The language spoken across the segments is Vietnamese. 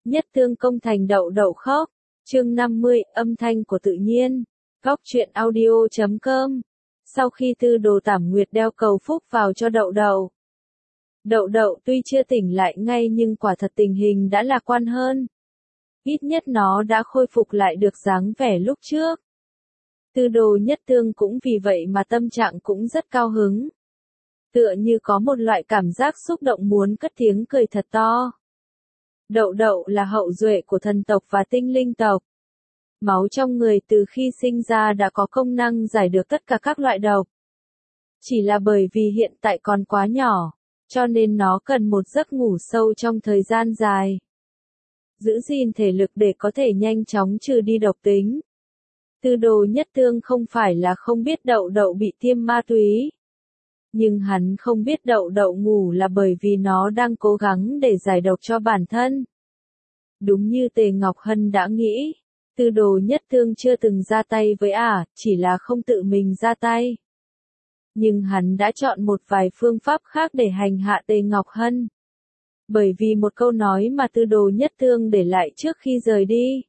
Nhất Tương công thành đậu đậu khóc. Chương 50, âm thanh của tự nhiên. Góc truyện audio.com. Sau khi Tư Đồ Tảm Nguyệt đeo cầu phúc vào cho đậu đậu. Đậu đậu tuy chưa tỉnh lại ngay nhưng quả thật tình hình đã lạc quan hơn. Ít nhất nó đã khôi phục lại được dáng vẻ lúc trước. Tư Đồ Nhất Tương cũng vì vậy mà tâm trạng cũng rất cao hứng. Tựa như có một loại cảm giác xúc động muốn cất tiếng cười thật to. Đậu đậu là hậu duệ của thần tộc và tinh linh tộc. Máu trong người từ khi sinh ra đã có công năng giải được tất cả các loại độc. Chỉ là bởi vì hiện tại còn quá nhỏ, cho nên nó cần một giấc ngủ sâu trong thời gian dài. Giữ gìn thể lực để có thể nhanh chóng trừ đi độc tính. Tư Đồ Nhất Tương không phải là không biết đậu đậu bị tiêm ma túy. Nhưng hắn không biết đậu đậu ngủ là bởi vì nó đang cố gắng để giải độc cho bản thân. Đúng như Tề Ngọc Hân đã nghĩ, Tư Đồ Nhất Tương chưa từng ra tay với chỉ là không tự mình ra tay. Nhưng hắn đã chọn một vài phương pháp khác để hành hạ Tề Ngọc Hân. Bởi vì một câu nói mà Tư Đồ Nhất Tương để lại trước khi rời đi.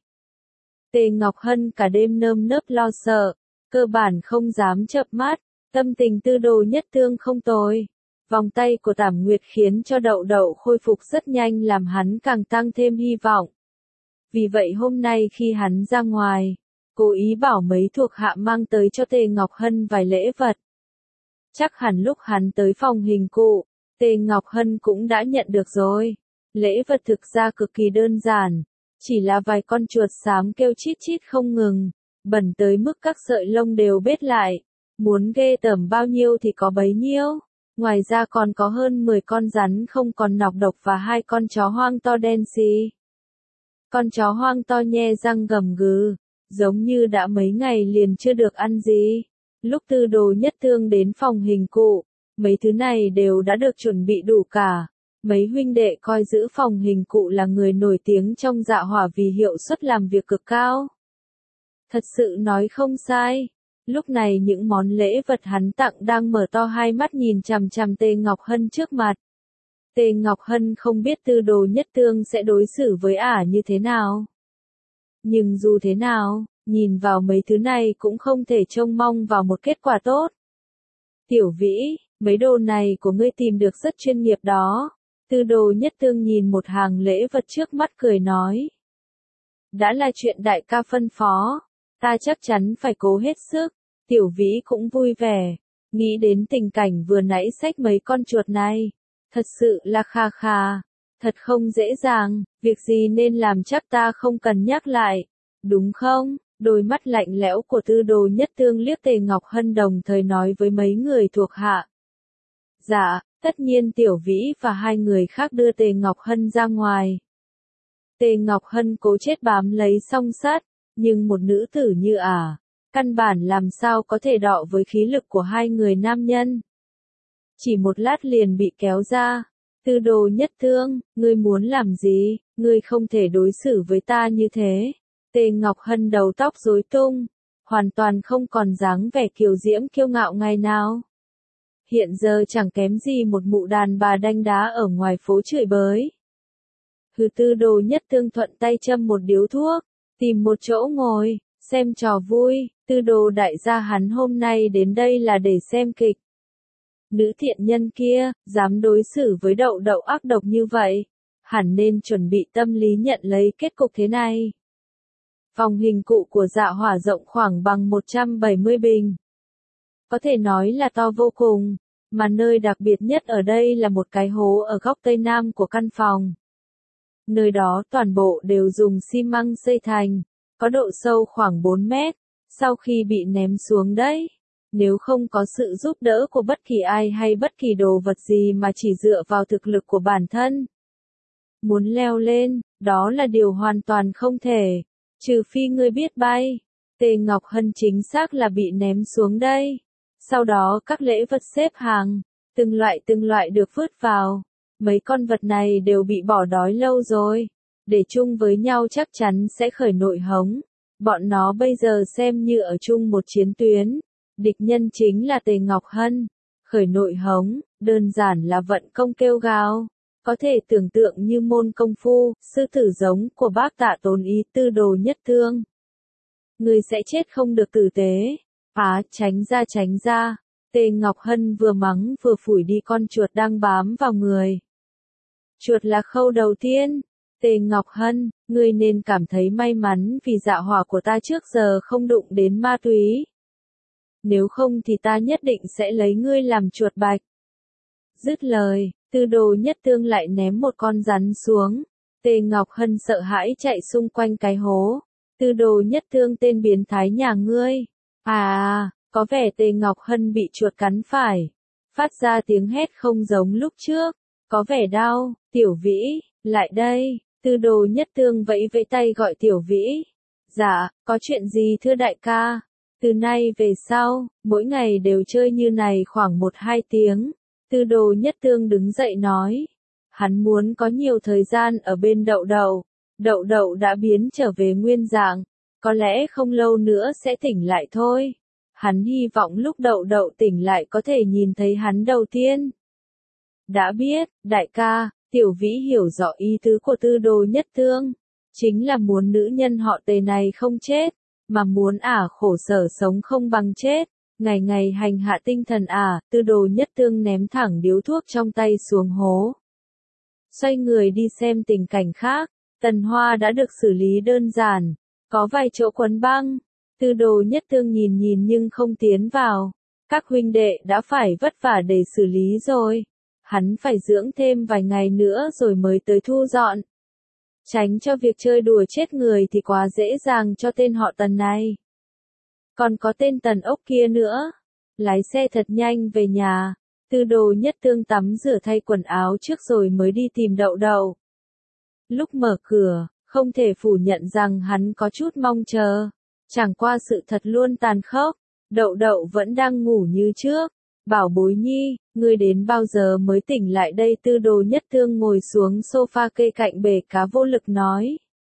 Tề Ngọc Hân cả đêm nơm nớp lo sợ, cơ bản không dám chợp mắt. Tâm tình Tư Đồ Nhất Tương không tồi. Vòng tay của Tảm Nguyệt khiến cho đậu đậu khôi phục rất nhanh làm hắn càng tăng thêm hy vọng. Vì vậy hôm nay khi hắn ra ngoài, cố ý bảo mấy thuộc hạ mang tới cho Tề Ngọc Hân vài lễ vật. Chắc hẳn lúc hắn tới phòng hình cụ, Tề Ngọc Hân cũng đã nhận được rồi. Lễ vật thực ra cực kỳ đơn giản, chỉ là vài con chuột xám kêu chít chít không ngừng, bẩn tới mức các sợi lông đều bết lại. Muốn ghê tởm bao nhiêu thì có bấy nhiêu. Ngoài ra còn có hơn 10 con rắn không còn nọc độc và 2 con chó hoang to đen xì. Con chó hoang to nhe răng gầm gừ, giống như đã mấy ngày liền chưa được ăn gì. Lúc Tư Đồ Nhất Tương đến phòng hình cụ, mấy thứ này đều đã được chuẩn bị đủ cả. Mấy huynh đệ coi giữ phòng hình cụ là người nổi tiếng trong Dạ Hỏa vì hiệu suất làm việc cực cao. Thật sự nói không sai. Lúc này những món lễ vật hắn tặng đang mở to hai mắt nhìn chằm chằm Tề Ngọc Hân trước mặt. Tề Ngọc Hân không biết Tư Đồ Nhất Tương sẽ đối xử với như thế nào. Nhưng dù thế nào, nhìn vào mấy thứ này cũng không thể trông mong vào một kết quả tốt. Tiểu Vĩ, mấy đồ này của ngươi tìm được rất chuyên nghiệp đó. Tư Đồ Nhất Tương nhìn một hàng lễ vật trước mắt cười nói. Đã là chuyện đại ca phân phó, ta chắc chắn phải cố hết sức. Tiểu Vĩ cũng vui vẻ, nghĩ đến tình cảnh vừa nãy xách mấy con chuột này. Thật sự là kha kha, thật không dễ dàng, việc gì nên làm chắc ta không cần nhắc lại, đúng không? Đôi mắt lạnh lẽo của Tư Đồ Nhất Tương liếc Tề Ngọc Hân đồng thời nói với mấy người thuộc hạ. Dạ, tất nhiên Tiểu Vĩ và 2 người khác đưa Tề Ngọc Hân ra ngoài. Tề Ngọc Hân cố chết bám lấy song sắt, nhưng một nữ tử như căn bản làm sao có thể đọ với khí lực của 2 người nam nhân. Chỉ một lát liền bị kéo ra. Tư Đồ Nhất Tương, ngươi muốn làm gì? Ngươi không thể đối xử với ta như thế. Tề Ngọc Hân đầu tóc rối tung, hoàn toàn không còn dáng vẻ kiều diễm kiêu ngạo ngày nào. Hiện giờ chẳng kém gì một mụ đàn bà đanh đá ở ngoài phố chửi bới. Tư Đồ Nhất Tương thuận tay châm một điếu thuốc, tìm một chỗ ngồi, xem trò vui. Tư Đồ đại gia hắn hôm nay đến đây là để xem kịch. Nữ thiện nhân kia, dám đối xử với đậu đậu ác độc như vậy, hẳn nên chuẩn bị tâm lý nhận lấy kết cục thế này. Phòng hình cụ của Dạ Hỏa rộng khoảng bằng 170 bình. Có thể nói là to vô cùng, mà nơi đặc biệt nhất ở đây là một cái hố ở góc tây nam của căn phòng. Nơi đó toàn bộ đều dùng xi măng xây thành, có độ sâu khoảng 4 mét, sau khi bị ném xuống đấy. Nếu không có sự giúp đỡ của bất kỳ ai hay bất kỳ đồ vật gì mà chỉ dựa vào thực lực của bản thân. Muốn leo lên, đó là điều hoàn toàn không thể, trừ phi ngươi biết bay. Tề Ngọc Hân chính xác là bị ném xuống đây. Sau đó các lễ vật xếp hàng, từng loại được vứt vào. Mấy con vật này đều bị bỏ đói lâu rồi, để chung với nhau chắc chắn sẽ khởi nội hống. Bọn nó bây giờ xem như ở chung một chiến tuyến. Địch nhân chính là Tề Ngọc Hân. Khởi nội hống, đơn giản là vận công kêu gào. Có thể tưởng tượng như môn công phu, sư tử giống của bác Tạ Tốn Ý Tư Đồ Nhất Thương. Người sẽ chết không được tử tế. Tránh ra tránh ra. Tề Ngọc Hân vừa mắng vừa phủi đi con chuột đang bám vào người. Chuột là khâu đầu tiên. Tề Ngọc Hân, ngươi nên cảm thấy may mắn vì dạ hỏa của ta trước giờ không đụng đến ma túy. Nếu không thì ta nhất định sẽ lấy ngươi làm chuột bạch. Dứt lời, Tư Đồ Nhất Thương lại ném một con rắn xuống. Tề Ngọc Hân sợ hãi chạy xung quanh cái hố. Tư Đồ Nhất Thương tên biến thái nhà ngươi. Có vẻ Tề Ngọc Hân bị chuột cắn phải. Phát ra tiếng hét không giống lúc trước. Có vẻ đau. Tiểu Vĩ, lại đây. Tư Đồ Nhất Thương vẫy vẫy tay gọi Tiểu Vĩ. Dạ, có chuyện gì thưa đại ca? Từ nay về sau, mỗi ngày đều chơi như này khoảng 1-2 tiếng. Tư Đồ Nhất Thương đứng dậy nói. Hắn muốn có nhiều thời gian ở bên Đậu Đậu. Đậu Đậu đã biến trở về nguyên dạng. Có lẽ không lâu nữa sẽ tỉnh lại thôi. Hắn hy vọng lúc Đậu Đậu tỉnh lại có thể nhìn thấy hắn đầu tiên. Đã biết, đại ca, Tiểu Vĩ hiểu rõ ý tứ của Tư Đồ Nhất Thương. Chính là muốn nữ nhân họ Tề này không chết, mà muốn khổ sở sống không bằng chết. Ngày ngày hành hạ tinh thần Tư Đồ Nhất Thương ném thẳng điếu thuốc trong tay xuống hố. Xoay người đi xem tình cảnh khác. Tần Hoa đã được xử lý đơn giản. Có vài chỗ quấn băng. Tư Đồ Nhất Thương nhìn nhưng không tiến vào. Các huynh đệ đã phải vất vả để xử lý rồi. Hắn phải dưỡng thêm vài ngày nữa rồi mới tới thu dọn. Tránh cho việc chơi đùa chết người thì quá dễ dàng cho tên họ Tần này. Còn có tên Tần Ốc kia nữa. Lái xe thật nhanh về nhà. Tư Đồ Nhất Thương tắm rửa thay quần áo trước rồi mới đi tìm Đậu Đậu. Lúc mở cửa, không thể phủ nhận rằng hắn có chút mong chờ. Chẳng qua sự thật luôn tàn khốc. Đậu Đậu vẫn đang ngủ như trước. Bảo bối nhi, ngươi đến bao giờ mới tỉnh lại đây? Tư Đồ Nhất Thương ngồi xuống sofa kê cạnh bể cá vô lực nói.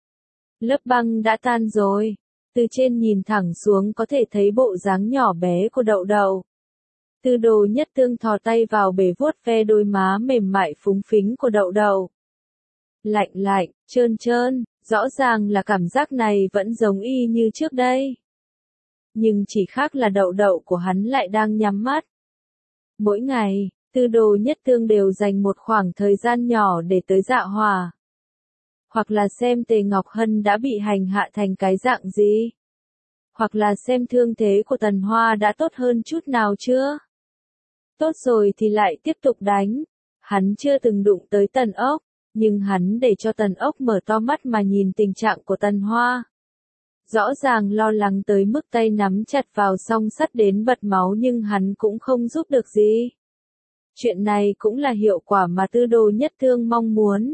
Lớp băng đã tan rồi. Từ trên nhìn thẳng xuống có thể thấy bộ dáng nhỏ bé của Đậu Đậu. Tư Đồ Nhất Thương thò tay vào bể vuốt ve đôi má mềm mại phúng phính của Đậu Đậu. Lạnh lạnh, trơn trơn, rõ ràng là cảm giác này vẫn giống y như trước đây. Nhưng chỉ khác là Đậu Đậu của hắn lại đang nhắm mắt. Mỗi ngày, Tư Đồ Nhất Thương đều dành một khoảng thời gian nhỏ để tới dạ hỏa. Hoặc là xem Tề Ngọc Hân đã bị hành hạ thành cái dạng gì. Hoặc là xem thương thế của Tần Hoa đã tốt hơn chút nào chưa. Tốt rồi thì lại tiếp tục đánh. Hắn chưa từng đụng tới Tần Ốc, nhưng hắn để cho Tần Ốc mở to mắt mà nhìn tình trạng của Tần Hoa. Rõ ràng lo lắng tới mức tay nắm chặt vào song sắt đến bật máu nhưng hắn cũng không giúp được gì. Chuyện này cũng là hiệu quả mà Tư Đồ Nhất Thương mong muốn.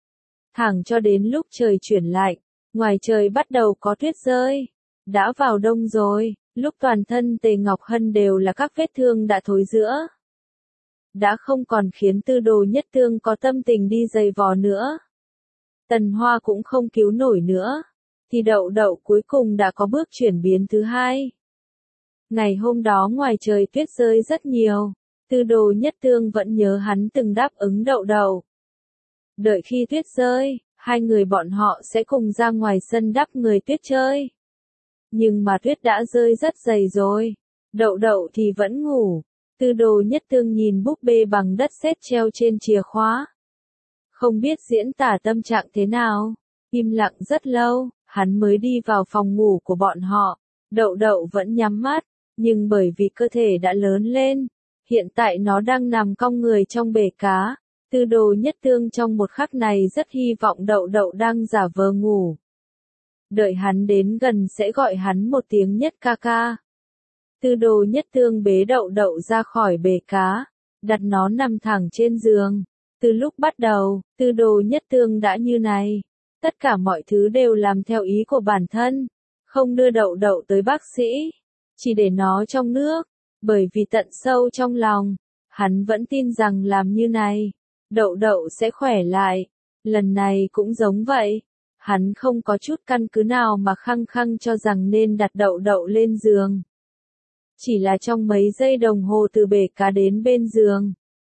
Thẳng cho đến lúc trời chuyển lạnh, ngoài trời bắt đầu có tuyết rơi. Đã vào đông rồi, lúc toàn thân Tề Ngọc Hân đều là các vết thương đã thối rữa. Đã không còn khiến Tư Đồ Nhất Thương có tâm tình đi giày vò nữa. Tần Hoa cũng không cứu nổi nữa. Thì Đậu Đậu cuối cùng đã có bước chuyển biến thứ hai. Ngày hôm đó ngoài trời tuyết rơi rất nhiều. Tư Đồ Nhất Thương vẫn nhớ hắn từng đáp ứng Đậu Đậu. Đợi khi tuyết rơi, hai người bọn họ sẽ cùng ra ngoài sân đắp người tuyết chơi. Nhưng mà tuyết đã rơi rất dày rồi. Đậu Đậu thì vẫn ngủ. Tư Đồ Nhất Thương nhìn búp bê bằng đất sét treo trên chìa khóa. Không biết diễn tả tâm trạng thế nào. Im lặng rất lâu, hắn mới đi vào phòng ngủ của bọn họ. Đậu Đậu vẫn nhắm mắt, nhưng bởi vì cơ thể đã lớn lên, hiện tại nó đang nằm cong người trong bể cá. Tư Đồ Nhất Thương trong một khắc này rất hy vọng Đậu Đậu đang giả vờ ngủ. Đợi hắn đến gần sẽ gọi hắn một tiếng Nhất ca ca. Tư Đồ Nhất Thương bế Đậu Đậu ra khỏi bể cá, đặt nó nằm thẳng trên giường. Từ lúc bắt đầu, Tư Đồ Nhất Thương đã như này. Tất cả mọi thứ đều làm theo ý của bản thân. Không đưa Đậu Đậu tới bác sĩ. Chỉ để nó trong nước. Bởi vì tận sâu trong lòng, hắn vẫn tin rằng làm như này, Đậu Đậu sẽ khỏe lại. Lần này cũng giống vậy. Hắn không có chút căn cứ nào mà khăng khăng cho rằng nên đặt Đậu Đậu lên giường. Chỉ là trong mấy giây đồng hồ từ bể cá đến bên giường,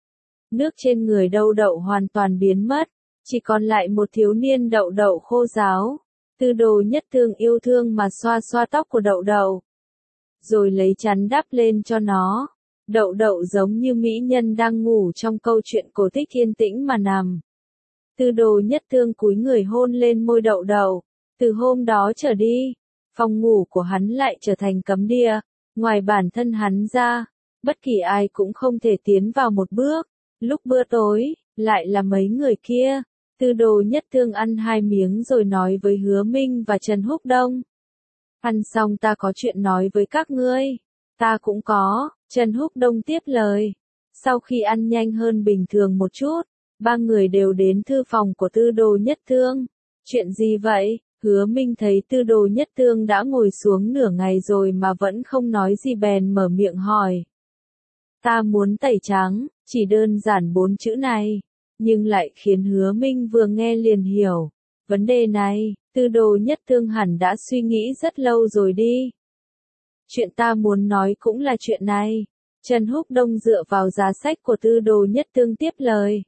Nước trên người Đậu Đậu hoàn toàn biến mất, chỉ còn lại một thiếu niên Đậu Đậu khô ráo. Tư Đồ Nhất Thương yêu thương mà xoa xoa tóc của Đậu Đậu, rồi lấy chăn đắp lên cho nó. Đậu Đậu giống như mỹ nhân đang ngủ trong câu chuyện cổ tích yên tĩnh mà nằm. Tư Đồ Nhất Thương cúi người hôn lên môi Đậu Đậu. Từ hôm đó trở đi, phòng ngủ của hắn lại trở thành cấm địa. Ngoài bản thân hắn ra, bất kỳ ai cũng không thể tiến vào một bước. Lúc bữa tối, lại là mấy người kia. Tư Đồ Nhất Thương ăn 2 miếng rồi nói với Hứa Minh và Trần Húc Đông. Ăn xong ta có chuyện nói với các ngươi. Ta cũng có, Trần Húc Đông tiếp lời. Sau khi ăn nhanh hơn bình thường một chút, 3 người đều đến thư phòng của Tư Đồ Nhất Thương. Chuyện gì vậy? Hứa Minh thấy Tư Đồ Nhất Thương đã ngồi xuống nửa ngày rồi mà vẫn không nói gì bèn mở miệng hỏi. Ta muốn tẩy trắng, chỉ đơn giản 4 chữ này, nhưng lại khiến Hứa Minh vừa nghe liền hiểu. Vấn đề này, Tư Đồ Nhất Thương hẳn đã suy nghĩ rất lâu rồi đi. Chuyện ta muốn nói cũng là chuyện này. Trần Húc Đông dựa vào giá sách của Tư Đồ Nhất Thương tiếp lời.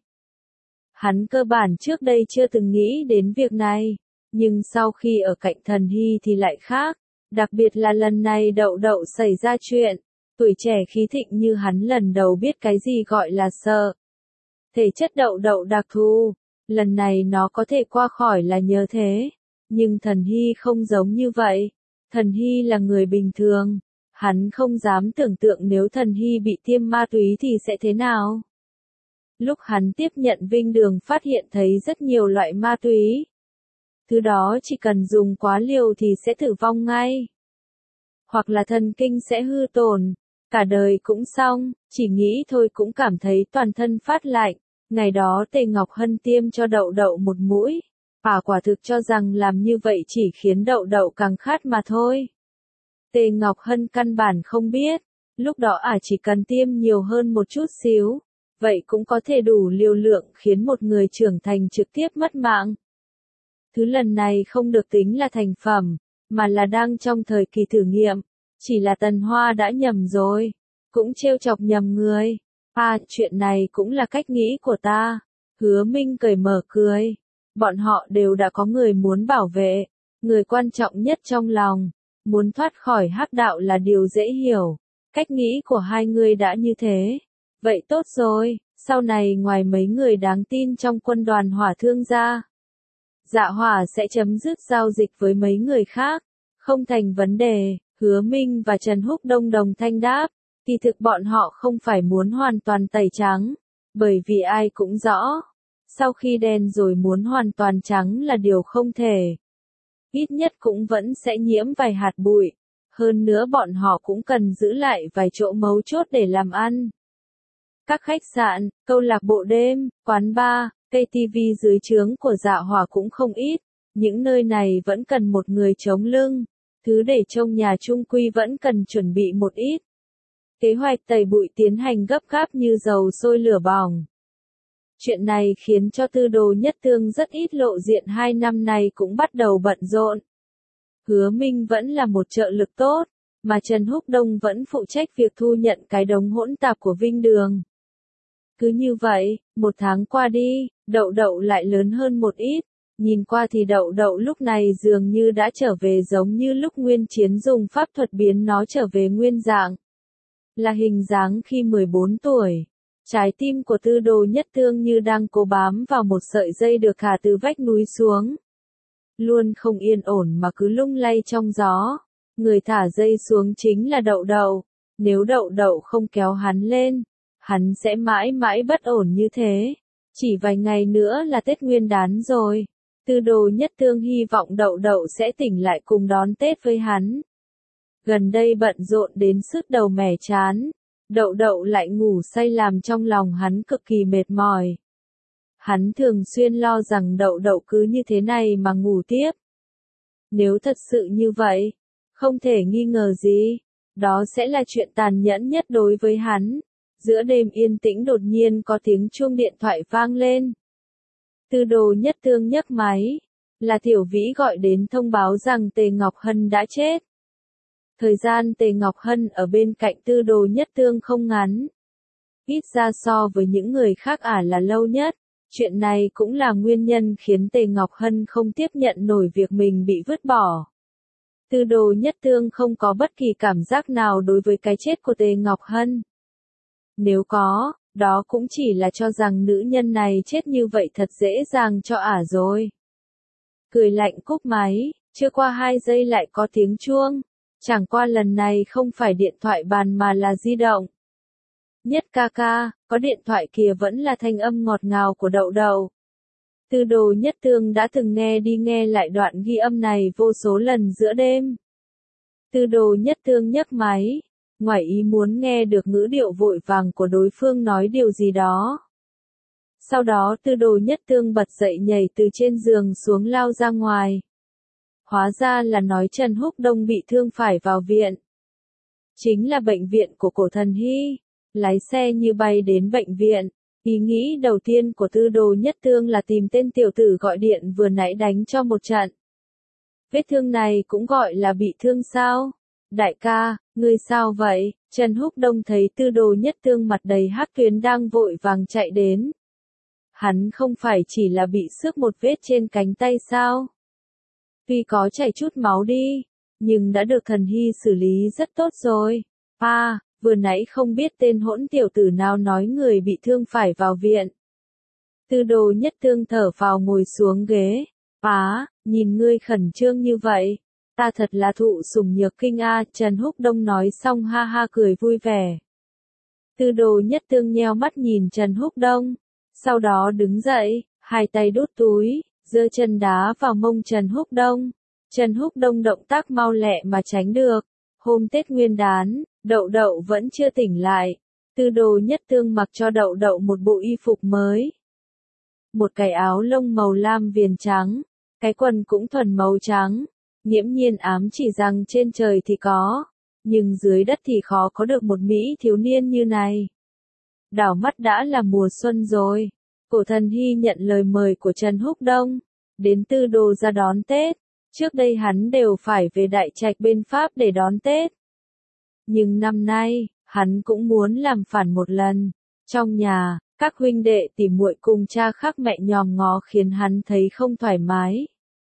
Hắn cơ bản trước đây chưa từng nghĩ đến việc này, nhưng sau khi ở cạnh Thần Hy thì lại khác, đặc biệt là lần này Đậu Đậu xảy ra chuyện, tuổi trẻ khí thịnh như hắn lần đầu biết cái gì gọi là sợ. Thể chất Đậu Đậu đặc thù, lần này nó có thể qua khỏi là nhờ thế, nhưng Thần Hy không giống như vậy. Thần Hy là người bình thường, hắn không dám tưởng tượng nếu Thần Hy bị tiêm ma túy thì sẽ thế nào. Lúc hắn tiếp nhận Vinh Đường phát hiện thấy rất nhiều loại ma túy. Thứ đó chỉ cần dùng quá liều thì sẽ tử vong ngay. Hoặc là thần kinh sẽ hư tổn, cả đời cũng xong, chỉ nghĩ thôi cũng cảm thấy toàn thân phát lạnh. Ngày đó Tề Ngọc Hân tiêm cho Đậu Đậu một mũi. Quả thực cho rằng làm như vậy chỉ khiến Đậu Đậu càng khát mà thôi. Tề Ngọc Hân căn bản không biết, lúc đó chỉ cần tiêm nhiều hơn một chút xíu, vậy cũng có thể đủ liều lượng khiến một người trưởng thành trực tiếp mất mạng. Thứ lần này không được tính là thành phẩm, mà là đang trong thời kỳ thử nghiệm, chỉ là Tần Hoa đã nhầm rồi, cũng trêu chọc nhầm người. Chuyện này cũng là cách nghĩ của ta. Hứa Minh cởi mở cười. Bọn họ đều đã có người muốn bảo vệ, người quan trọng nhất trong lòng, muốn thoát khỏi hắc đạo là điều dễ hiểu. Cách nghĩ của hai người đã như thế. Vậy tốt rồi, sau này ngoài mấy người đáng tin trong quân đoàn Hỏa Thương ra, Dạ Hỏa sẽ chấm dứt giao dịch với mấy người khác. Không thành vấn đề, Hứa Minh và Trần Húc Đông đồng thanh đáp. Kỳ thực bọn họ không phải muốn hoàn toàn tẩy trắng, bởi vì ai cũng rõ, sau khi đen rồi muốn hoàn toàn trắng là điều không thể. Ít nhất cũng vẫn sẽ nhiễm vài hạt bụi, hơn nữa bọn họ cũng cần giữ lại vài chỗ mấu chốt để làm ăn. Các khách sạn, câu lạc bộ đêm, quán bar, cây TV dưới trướng của Dạ Hỏa cũng không ít, những nơi này vẫn cần một người chống lưng, thứ để trông nhà chung quy vẫn cần chuẩn bị một ít. Kế hoạch tẩy bụi tiến hành gấp gáp như dầu sôi lửa bỏng. Chuyện này khiến cho Tư Đồ Nhất Thương rất ít lộ diện 2 năm này cũng bắt đầu bận rộn. Hứa Minh vẫn là một trợ lực tốt, mà Trần Húc Đông vẫn phụ trách việc thu nhận cái đống hỗn tạp của Vinh Đường. Cứ như vậy, 1 tháng qua đi, Đậu Đậu lại lớn hơn một ít. Nhìn qua thì Đậu Đậu lúc này dường như đã trở về giống như lúc Nguyên Chiến dùng pháp thuật biến nó trở về nguyên dạng. Là hình dáng khi 14 tuổi. Trái tim của Tư Đồ Nhất Thương như đang cố bám vào một sợi dây được thả từ vách núi xuống. Luôn không yên ổn mà cứ lung lay trong gió. Người thả dây xuống chính là Đậu Đậu. Nếu Đậu Đậu không kéo hắn lên, hắn sẽ mãi mãi bất ổn như thế. Chỉ vài ngày nữa là Tết Nguyên Đán rồi. Tư Đồ Nhất Thương hy vọng Đậu Đậu sẽ tỉnh lại cùng đón Tết với hắn. Gần đây bận rộn đến sứt đầu mẻ chán. Đậu Đậu lại ngủ say làm trong lòng hắn cực kỳ mệt mỏi. Hắn thường xuyên lo rằng Đậu Đậu cứ như thế này mà ngủ tiếp. Nếu thật sự như vậy, không thể nghi ngờ gì, đó sẽ là chuyện tàn nhẫn nhất đối với hắn. Giữa đêm yên tĩnh đột nhiên có tiếng chuông điện thoại vang lên. Tư Đồ Nhất Thương nhấc máy, là Tiểu Vĩ gọi đến thông báo rằng Tề Ngọc Hân đã chết. Thời gian Tề Ngọc Hân ở bên cạnh Tư Đồ Nhất Thương không ngắn. ít ra so với những người khác là lâu nhất. Chuyện này cũng là nguyên nhân khiến Tề Ngọc Hân không tiếp nhận nổi việc mình bị vứt bỏ. Tư Đồ Nhất Tương không có bất kỳ cảm giác nào đối với cái chết của Tề Ngọc Hân. Nếu có, đó cũng chỉ là cho rằng nữ nhân này chết như vậy thật dễ dàng cho rồi. Cười lạnh cúp máy, chưa qua 2 giây lại có tiếng chuông. Chẳng qua lần này không phải điện thoại bàn mà là di động. Nhất ca ca, có điện thoại kìa, vẫn là thanh âm ngọt ngào của Đậu Đậu. Tư Đồ Nhất Tương đã từng nghe đi nghe lại đoạn ghi âm này vô số lần giữa đêm. Tư Đồ Nhất Tương nhấc máy, ngoài ý muốn nghe được ngữ điệu vội vàng của đối phương nói điều gì đó. Sau đó Tư Đồ Nhất Tương bật dậy nhảy từ trên giường xuống lao ra ngoài. Hóa ra là nói Trần Húc Đông bị thương phải vào viện. Chính là bệnh viện của Cổ Thần Hy. Lái xe như bay đến bệnh viện. Ý nghĩ đầu tiên của Tư Đồ Nhất Tương là tìm tên tiểu tử gọi điện vừa nãy đánh cho một trận. Vết thương này cũng gọi là bị thương sao? Đại ca, ngươi sao vậy? Trần Húc Đông thấy Tư Đồ Nhất Tương mặt đầy hắc tuyến đang vội vàng chạy đến. Hắn không phải chỉ là bị xước một vết trên cánh tay sao? Tuy có chảy chút máu đi, nhưng đã được Thần Hy xử lý rất tốt rồi. Vừa nãy không biết tên hỗn tiểu tử nào nói người bị thương phải vào viện. Tư Đồ Nhất Tương thở phào ngồi xuống ghế. Nhìn ngươi khẩn trương như vậy. Ta thật là thụ sủng nhược kinh Trần Húc Đông nói xong ha ha cười vui vẻ. Tư Đồ Nhất Tương nheo mắt nhìn Trần Húc Đông. Sau đó đứng dậy, hai tay đút túi, giơ chân đá vào mông Trần Húc Đông. Trần Húc Đông động tác mau lẹ mà tránh được. Hôm Tết Nguyên Đán, Đậu Đậu vẫn chưa tỉnh lại. Tư Đồ Nhất Tương mặc cho Đậu Đậu một bộ y phục mới. Một cái áo lông màu lam viền trắng, cái quần cũng thuần màu trắng. Nghiễm nhiên ám chỉ rằng trên trời thì có, nhưng dưới đất thì khó có được một mỹ thiếu niên như này. Đảo mắt đã là mùa xuân rồi. Cổ Thần Hy nhận lời mời của Trần Húc Đông, đến Tư Đồ ra đón Tết. Trước đây hắn đều phải về Đại Trạch bên Pháp để đón Tết. Nhưng năm nay, hắn cũng muốn làm phản một lần. Trong nhà, các huynh đệ tỉ muội cùng cha khác mẹ nhòm ngó khiến hắn thấy không thoải mái.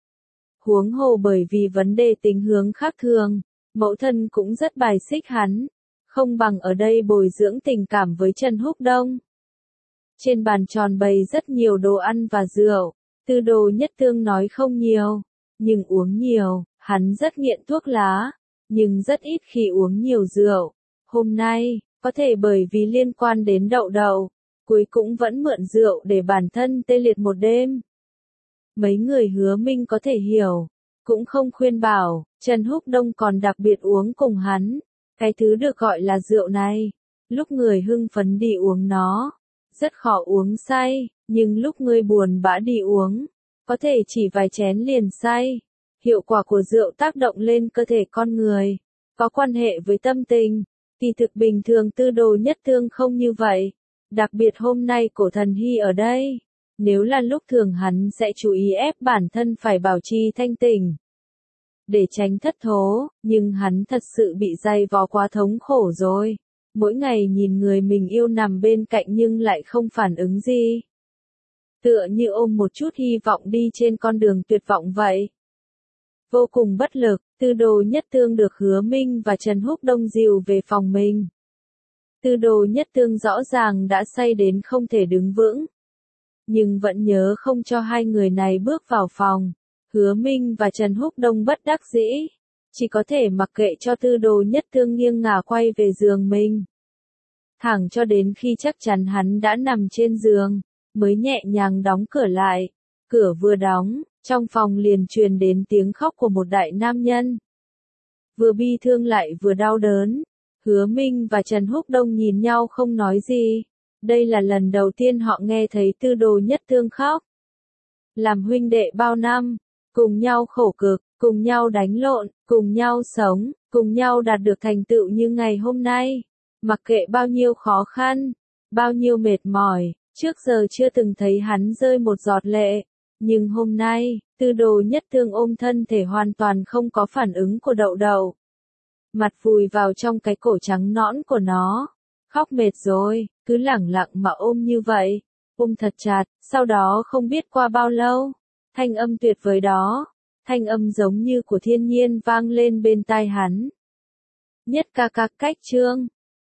Huống hồ bởi vì vấn đề tính hướng khác thường, mẫu thân cũng rất bài xích hắn, không bằng ở đây bồi dưỡng tình cảm với Trần Húc Đông. Trên bàn tròn bày rất nhiều đồ ăn và rượu, Tư Đồ Nhất Tương nói không nhiều, nhưng uống nhiều, hắn rất nghiện thuốc lá, nhưng rất ít khi uống nhiều rượu. Hôm nay, có thể bởi vì liên quan đến Đậu Đậu, cuối cũng vẫn mượn rượu để bản thân tê liệt một đêm. Mấy người Hứa Minh có thể hiểu, cũng không khuyên bảo, Trần Húc Đông còn đặc biệt uống cùng hắn. Cái thứ được gọi là rượu này, lúc người hưng phấn đi uống nó, rất khó uống say, nhưng lúc người buồn bã đi uống, có thể chỉ vài chén liền say. Hiệu quả của rượu tác động lên cơ thể con người, có quan hệ với tâm tình. Kỳ thực bình thường Tư Đồ Nhất Tương không như vậy. Đặc biệt hôm nay Cổ Thần Hy ở đây. Nếu là lúc thường hắn sẽ chú ý ép bản thân phải bảo trì thanh tỉnh, để tránh thất thố, nhưng hắn thật sự bị dày vò quá thống khổ rồi. Mỗi ngày nhìn người mình yêu nằm bên cạnh nhưng lại không phản ứng gì. Tựa như ôm một chút hy vọng đi trên con đường tuyệt vọng vậy. Vô cùng bất lực, Tư Đồ Nhất Tương được Hứa Minh và Trần Húc Đông dìu về phòng mình. Tư Đồ Nhất Tương rõ ràng đã say đến không thể đứng vững, nhưng vẫn nhớ không cho hai người này bước vào phòng. Hứa Minh và Trần Húc Đông bất đắc dĩ, chỉ có thể mặc kệ cho Tư Đồ Nhất Tương nghiêng ngả quay về giường mình. Thẳng cho đến khi chắc chắn hắn đã nằm trên giường, mới nhẹ nhàng đóng cửa lại. Cửa vừa đóng, trong phòng liền truyền đến tiếng khóc của một đại nam nhân. Vừa bi thương lại vừa đau đớn. Hứa Minh và Trần Húc Đông nhìn nhau không nói gì. Đây là lần đầu tiên họ nghe thấy Tư Đồ Nhất Tương khóc. Làm huynh đệ bao năm, cùng nhau khổ cực, cùng nhau đánh lộn, cùng nhau sống, cùng nhau đạt được thành tựu như ngày hôm nay. Mặc kệ bao nhiêu khó khăn, bao nhiêu mệt mỏi, trước giờ chưa từng thấy hắn rơi một giọt lệ. Nhưng hôm nay, Tư Đồ Nhất Tương ôm thân thể hoàn toàn không có phản ứng của Đậu Đậu. Mặt vùi vào trong cái cổ trắng nõn của nó. Khóc mệt rồi, cứ lẳng lặng mà ôm như vậy, ôm thật chặt, sau đó không biết qua bao lâu, thanh âm tuyệt vời đó, thanh âm giống như của thiên nhiên vang lên bên tai hắn. Nhất ca ca cách chương